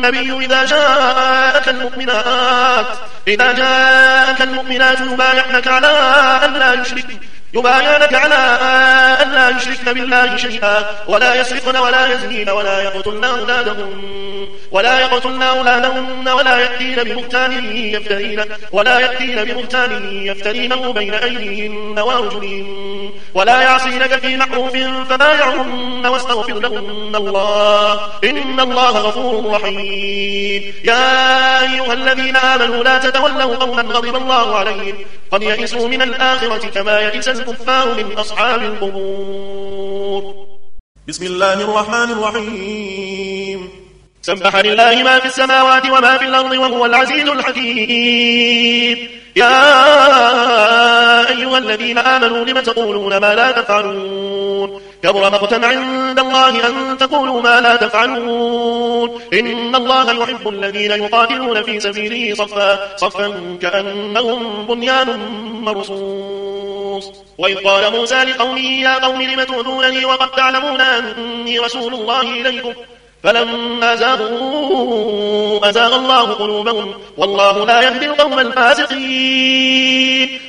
النبي إذا جاءك المؤمنات يبايعنك على أن لا يشركن بالله شيئا ولا يسرقن ولا يزنين ولا يقتلن أولادهن ولا يأتين ببهتان يفترينه بين أيديهن وأرجلهن ولا يعصينك في معروف فبايعهن واستغفر لهن الله إن الله غفور رحيم. يا أيها الذين آمنوا لا تتولوا قوما غضب الله عليهم قد يئسوا من الآخرة كما يئس الكفار من أصحاب القبور. بسم الله الرحمن الرحيم. سبح لله ما في السماوات وما في الأرض وهو العزيز الحكيم. يا أيها الذين آمنوا لم تقولون ما لا تفعلون كبر مقتا عند الله أن تقولوا ما لا تفعلون إن الله يحب الذين يقاتلون في سبيله صفا كأنهم بنيان مرصوص. وإذ قال موسى لقومه يا قوم لم تؤذونني وقد تعلمون أني رسول الله إليكم فلما زاغوا أزاغ الله قلوبهم والله لا يهدي القوم الفاسقين.